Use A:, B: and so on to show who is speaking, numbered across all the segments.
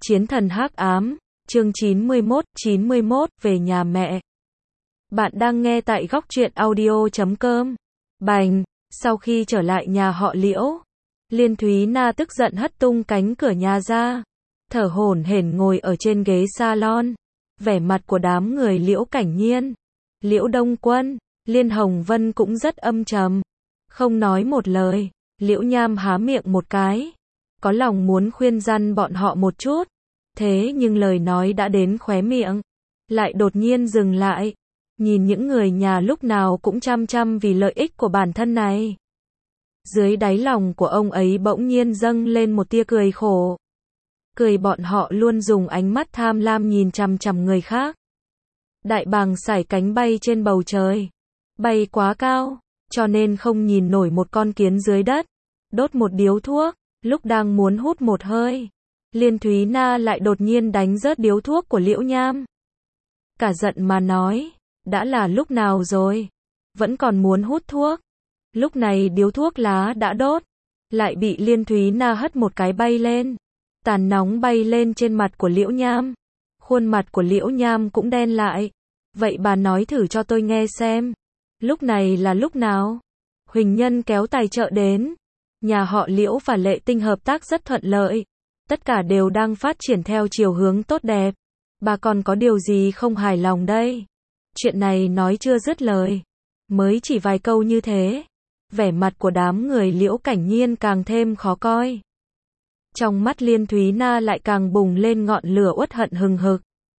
A: Chiến thần hắc ám, chương 91, về nhà mẹ. Bạn đang nghe tại góc truyện audio.com. Bành, sau khi trở lại nhà họ Liễu, Liên Thúy Na tức giận hất tung cánh cửa nhà ra, thở hổn hển ngồi ở trên ghế salon. Vẻ mặt của đám người Liễu Cảnh Nhiên, Liễu Đông Quân, Liên Hồng Vân cũng rất âm trầm. Không nói một lời, Liễu Nham há miệng một cái, có lòng muốn khuyên răn bọn họ một chút. Thế nhưng lời nói đã đến khóe miệng, lại đột nhiên dừng lại. Nhìn những người nhà lúc nào cũng chăm chăm vì lợi ích của bản thân này. Dưới đáy lòng của ông ấy bỗng nhiên dâng lên một tia cười khổ. Cười bọn họ luôn dùng ánh mắt tham lam nhìn chằm chằm người khác. Đại bàng sải cánh bay trên bầu trời. Bay quá cao, cho nên không nhìn nổi một con kiến dưới đất. Đốt một điếu thuốc, lúc đang muốn hút một hơi, Liên Thúy Na lại đột nhiên đánh rớt điếu thuốc của Liễu Nham. Cả giận mà nói, đã là lúc nào rồi, vẫn còn muốn hút thuốc. Lúc này điếu thuốc lá đã đốt, lại bị Liên Thúy Na hất một cái bay lên. Tàn nóng bay lên trên mặt của Liễu Nham. Khuôn mặt của Liễu Nham cũng đen lại. Vậy bà nói thử cho tôi nghe xem, lúc này là lúc nào? Huỳnh Nhân kéo tài trợ đến. Nhà họ Liễu và Lệ Tinh hợp tác rất thuận lợi. Tất cả đều đang phát triển theo chiều hướng tốt đẹp. Bà còn có điều gì không hài lòng đây? Chuyện này nói chưa dứt lời, mới chỉ vài câu như thế, vẻ mặt của đám người Liễu Cảnh Nhiên càng thêm khó coi. Trong mắt Liên Thúy Na lại càng bùng lên ngọn lửa uất hận hừng hực.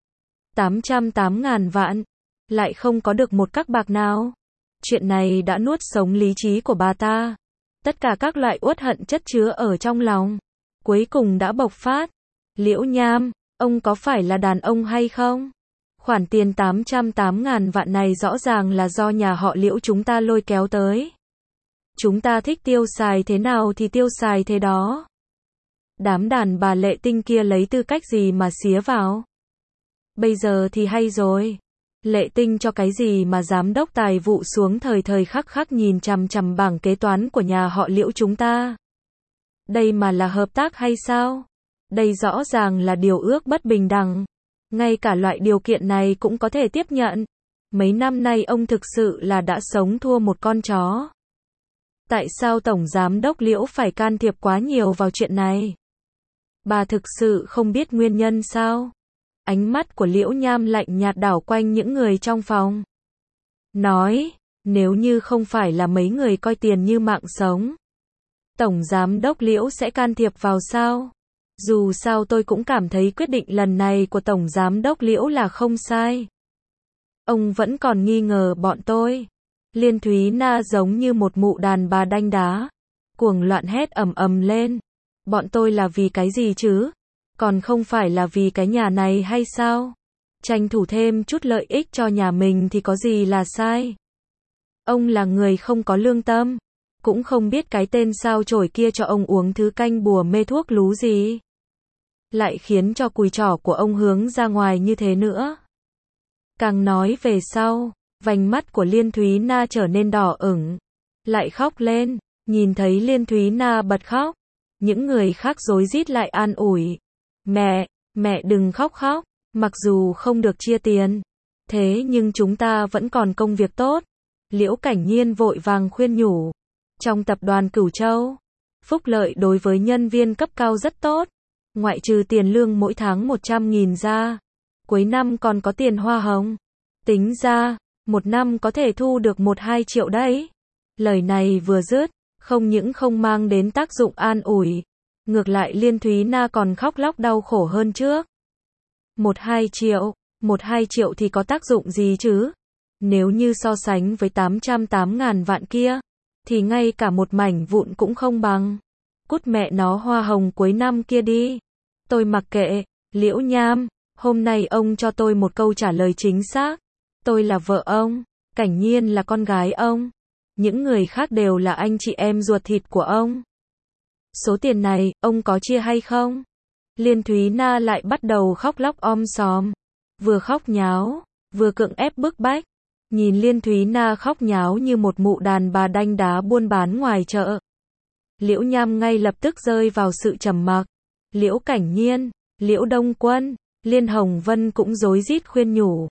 A: 808.000 vạn, lại không có được một các bạc nào. Chuyện này đã nuốt sống lý trí của bà ta. Tất cả các loại uất hận chất chứa ở trong lòng, cuối cùng đã bộc phát. Liễu Nham, ông có phải là đàn ông hay không? Khoản tiền 808.000 vạn này rõ ràng là do nhà họ Liễu chúng ta lôi kéo tới. Chúng ta thích tiêu xài thế nào thì tiêu xài thế đó. Đám đàn bà Lệ Tinh kia lấy tư cách gì mà xía vào? Bây giờ thì hay rồi. Lệ Tinh cho cái gì mà giám đốc tài vụ xuống thời thời khắc khắc nhìn chằm chằm bảng kế toán của nhà họ Liễu chúng ta? Đây mà là hợp tác hay sao? Đây rõ ràng là điều ước bất bình đẳng. Ngay cả loại điều kiện này cũng có thể tiếp nhận. Mấy năm nay ông thực sự là đã sống thua một con chó. Tại sao Tổng Giám đốc Liễu phải can thiệp quá nhiều vào chuyện này? Bà thực sự không biết nguyên nhân sao? Ánh mắt của Liễu Nham lạnh nhạt đảo quanh những người trong phòng. Nói, nếu như không phải là mấy người coi tiền như mạng sống, Tổng Giám đốc Liễu sẽ can thiệp vào sao? Dù sao tôi cũng cảm thấy quyết định lần này của Tổng Giám đốc Liễu là không sai. Ông vẫn còn nghi ngờ bọn tôi. Liên Thúy Na giống như một mụ đàn bà đanh đá, cuồng loạn hét ầm ầm lên. Bọn tôi là vì cái gì chứ? Còn không phải là vì cái nhà này hay sao? Tranh thủ thêm chút lợi ích cho nhà mình thì có gì là sai? Ông là người không có lương tâm, cũng không biết cái tên sao chổi kia cho ông uống thứ canh bùa mê thuốc lú gì, lại khiến cho cùi trỏ của ông hướng ra ngoài như thế nữa. Càng nói về sau, vành mắt của Liên Thúy Na trở nên đỏ ửng, lại khóc lên. Nhìn thấy Liên Thúy Na bật khóc, những người khác rối rít lại an ủi. Mẹ đừng khóc, mặc dù không được chia tiền, thế nhưng chúng ta vẫn còn công việc tốt. Liễu Cảnh Nhiên vội vàng khuyên nhủ. Trong tập đoàn Cửu Châu, phúc lợi đối với nhân viên cấp cao rất tốt. Ngoại trừ tiền lương mỗi tháng 100.000 ra, cuối năm còn có tiền hoa hồng. Tính ra, một năm có thể thu được 1-2 triệu đấy. Lời này vừa dứt, không những không mang đến tác dụng an ủi, ngược lại Liên Thúy Na còn khóc lóc đau khổ hơn trước. 1-2 triệu thì có tác dụng gì chứ? Nếu như so sánh với 808.000 vạn kia, thì ngay cả một mảnh vụn cũng không bằng. Cút mẹ nó hoa hồng cuối năm kia đi. Tôi mặc kệ. Liễu Nham, hôm nay ông cho tôi một câu trả lời chính xác. Tôi là vợ ông, Cảnh Nhiên là con gái ông, những người khác đều là anh chị em ruột thịt của ông. Số tiền này, ông có chia hay không? Liên Thúy Na lại bắt đầu khóc lóc sòm, vừa khóc nháo, vừa cưỡng ép bức bách. Nhìn Liên Thúy Na khóc nháo như một mụ đàn bà đanh đá buôn bán ngoài chợ, Liễu Nham ngay lập tức rơi vào sự trầm mặc. Liễu Cảnh Nhiên, Liễu Đông Quân, Liên Hồng Vân cũng rối rít khuyên nhủ.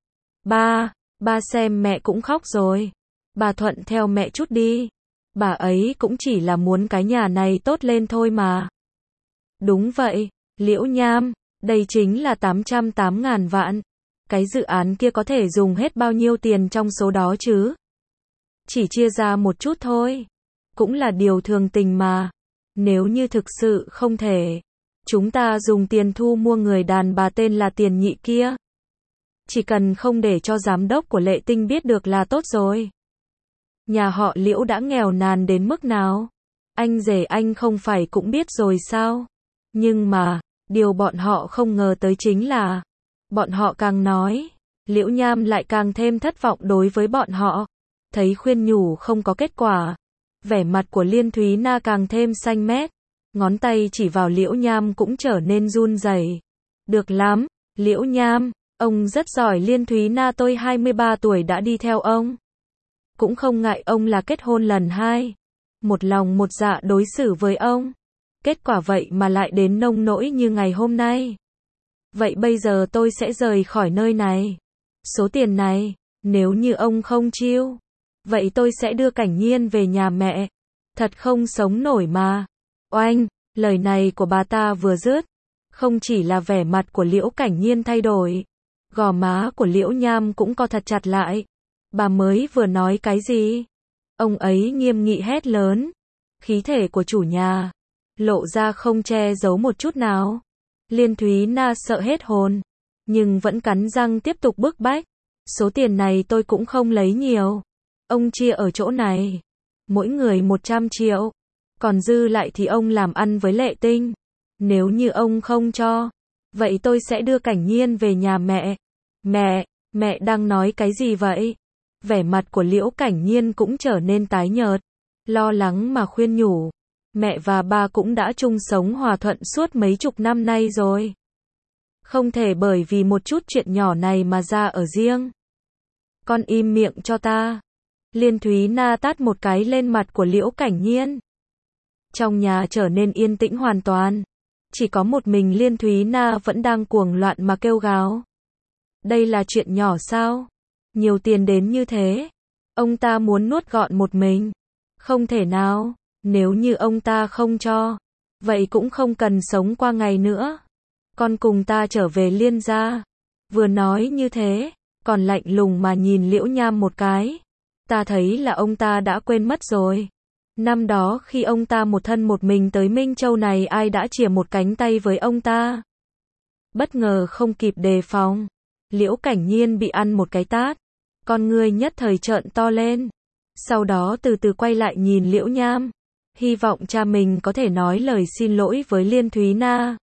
A: Ba xem mẹ cũng khóc rồi. Bà thuận theo mẹ chút đi. Bà ấy cũng chỉ là muốn cái nhà này tốt lên thôi mà. Đúng vậy, Liễu Nham, đây chính là 808.000 vạn. Cái dự án kia có thể dùng hết bao nhiêu tiền trong số đó chứ? Chỉ chia ra một chút thôi. Cũng là điều thường tình mà. Nếu như thực sự không thể, chúng ta dùng tiền thu mua người đàn bà tên là Tiền Nhị kia. Chỉ cần không để cho giám đốc của Lệ Tinh biết được là tốt rồi. Nhà họ Liễu đã nghèo nàn đến mức nào? Anh rể anh không phải cũng biết rồi sao? Nhưng mà, điều bọn họ không ngờ tới chính là, bọn họ càng nói, Liễu Nham lại càng thêm thất vọng đối với bọn họ. Thấy khuyên nhủ không có kết quả, vẻ mặt của Liên Thúy Na càng thêm xanh mét, ngón tay chỉ vào Liễu Nham cũng trở nên run rẩy. Được lắm, Liễu Nham, ông rất giỏi. Liên Thúy Na, tôi 23 tuổi đã đi theo ông. Cũng không ngại ông là kết hôn lần 2. Một lòng một dạ đối xử với ông. Kết quả vậy mà lại đến nông nỗi như ngày hôm nay. Vậy bây giờ tôi sẽ rời khỏi nơi này. Số tiền này, nếu như ông không chiêu, vậy tôi sẽ đưa Cảnh Nhiên về nhà mẹ. Thật không sống nổi mà. Oanh, lời này của bà ta vừa dứt, không chỉ là vẻ mặt của Liễu Cảnh Nhiên thay đổi, gò má của Liễu Nham cũng co thật chặt lại. Bà mới vừa nói cái gì? Ông ấy nghiêm nghị hét lớn. Khí thể của chủ nhà lộ ra không che giấu một chút nào. Liên Thúy Na sợ hết hồn, nhưng vẫn cắn răng tiếp tục bức bách. Số tiền này tôi cũng không lấy nhiều. Ông chia ở chỗ này, mỗi người 100 triệu. Còn dư lại thì ông làm ăn với Lệ Tinh. Nếu như ông không cho, vậy tôi sẽ đưa Cảnh Nhiên về nhà mẹ. Mẹ đang nói cái gì vậy? Vẻ mặt của Liễu Cảnh Nhiên cũng trở nên tái nhợt, lo lắng mà khuyên nhủ. Mẹ và ba cũng đã chung sống hòa thuận suốt mấy chục năm nay rồi. Không thể bởi vì một chút chuyện nhỏ này mà ra ở riêng. Con im miệng cho ta. Liên Thúy Na tát một cái lên mặt của Liễu Cảnh Nhiên. Trong nhà trở nên yên tĩnh hoàn toàn. Chỉ có một mình Liên Thúy Na vẫn đang cuồng loạn mà kêu gào. Đây là chuyện nhỏ sao? Nhiều tiền đến như thế, ông ta muốn nuốt gọn một mình. Không thể nào, nếu như ông ta không cho, vậy cũng không cần sống qua ngày nữa. Con cùng ta trở về Liên gia. Vừa nói như thế, còn lạnh lùng mà nhìn Liễu Nham một cái. Ta thấy là ông ta đã quên mất rồi. Năm đó khi ông ta một thân một mình tới Minh Châu này, ai đã chìa một cánh tay với ông ta. Bất ngờ không kịp đề phòng, Liễu Cảnh Nhiên bị ăn một cái tát. Con ngươi nhất thời trợn to lên. Sau đó từ từ quay lại nhìn Liễu Nham, hy vọng cha mình có thể nói lời xin lỗi với Liên Thúy Na.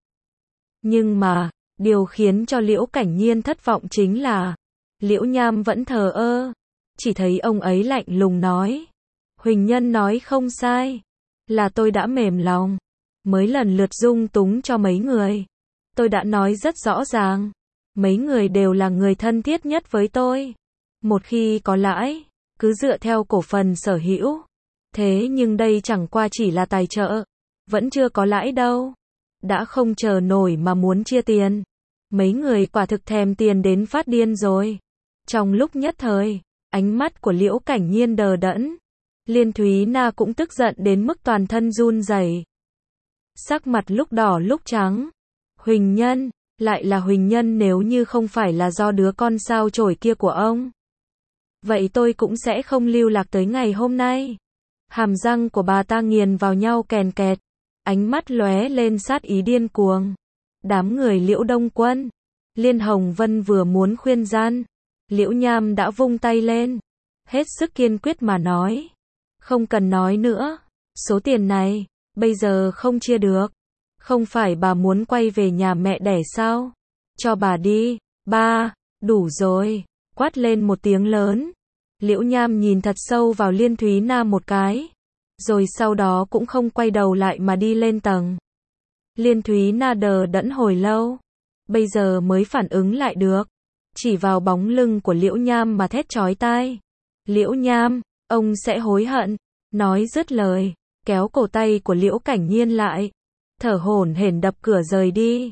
A: Nhưng mà, điều khiến cho Liễu Cảnh Nhiên thất vọng chính là, Liễu Nham vẫn thờ ơ. Chỉ thấy ông ấy lạnh lùng nói. Huỳnh Nhân nói không sai. Là tôi đã mềm lòng. Mới lần lượt dung túng cho mấy người. Tôi đã nói rất rõ ràng. Mấy người đều là người thân thiết nhất với tôi. Một khi có lãi, cứ dựa theo cổ phần sở hữu. Thế nhưng đây chẳng qua chỉ là tài trợ. Vẫn chưa có lãi đâu. Đã không chờ nổi mà muốn chia tiền. Mấy người quả thực thèm tiền đến phát điên rồi. Trong lúc nhất thời, ánh mắt của Liễu Cảnh Nhiên đờ đẫn. Liên Thúy Na cũng tức giận đến mức toàn thân run rẩy. Sắc mặt lúc đỏ lúc trắng. Huỳnh Nhân, lại là Huỳnh Nhân, nếu như không phải là do đứa con sao chổi kia của ông, vậy tôi cũng sẽ không lưu lạc tới ngày hôm nay. Hàm răng của bà ta nghiền vào nhau kèn kẹt, ánh mắt lóe lên sát ý điên cuồng. Đám người Liễu Đông Quân, Liên Hồng Vân vừa muốn khuyên gian, Liễu Nham đã vung tay lên, hết sức kiên quyết mà nói. Không cần nói nữa, số tiền này, bây giờ không chia được. Không phải bà muốn quay về nhà mẹ đẻ sao? Cho bà đi. Ba, đủ rồi. Quát lên một tiếng lớn. Liễu Nham nhìn thật sâu vào Liên Thúy Na một cái. Rồi sau đó cũng không quay đầu lại mà đi lên tầng. Liên Thúy Na đờ đẫn hồi lâu. Bây giờ mới phản ứng lại được. Chỉ vào bóng lưng của Liễu Nham mà thét chói tai. Liễu Nham, ông sẽ hối hận. Nói dứt lời, kéo cổ tay của Liễu Cảnh Nhiên lại. Thở hổn hển đập cửa rời đi.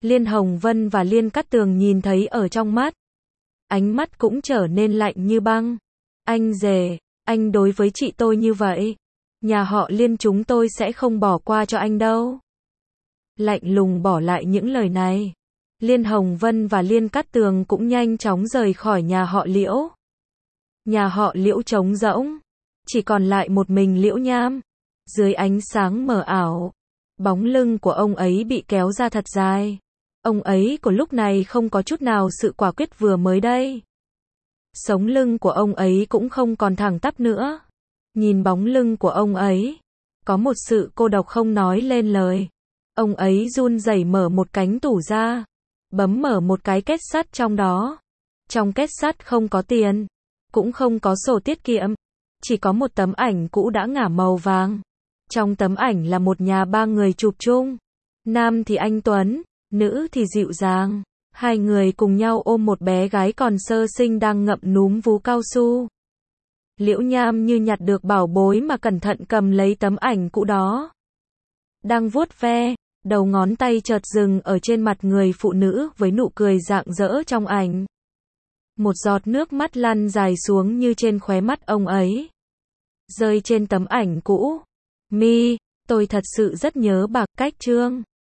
A: Liên Hồng Vân và Liên Cát Tường nhìn thấy ở trong mắt. Ánh mắt cũng trở nên lạnh như băng. Anh rể, anh đối với chị tôi như vậy. Nhà họ Liên chúng tôi sẽ không bỏ qua cho anh đâu. Lạnh lùng bỏ lại những lời này. Liên Hồng Vân và Liên Cát Tường cũng nhanh chóng rời khỏi nhà họ Liễu. Nhà họ Liễu trống rỗng. Chỉ còn lại một mình Liễu Nham. Dưới ánh sáng mờ ảo, bóng lưng của ông ấy bị kéo ra thật dài. Ông ấy của lúc này không có chút nào sự quả quyết vừa mới đây. Sống lưng của ông ấy cũng không còn thẳng tắp nữa. Nhìn bóng lưng của ông ấy, có một sự cô độc không nói lên lời. Ông ấy run rẩy mở một cánh tủ ra, bấm mở một cái két sắt trong đó. Trong két sắt không có tiền, cũng không có sổ tiết kiệm, chỉ có một tấm ảnh cũ đã ngả màu vàng. Trong tấm ảnh là một nhà ba người chụp chung. Nam thì anh Tuấn, nữ thì dịu dàng. Hai người cùng nhau ôm một bé gái còn sơ sinh đang ngậm núm vú cao su. Liễu Nham như nhặt được bảo bối mà cẩn thận cầm lấy tấm ảnh cũ đó. Đang vuốt ve, đầu ngón tay chợt dừng ở trên mặt người phụ nữ với nụ cười rạng rỡ trong ảnh. Một giọt nước mắt lăn dài xuống như trên khóe mắt ông ấy. Rơi trên tấm ảnh cũ. Mi, tôi thật sự rất nhớ bà. Cách chương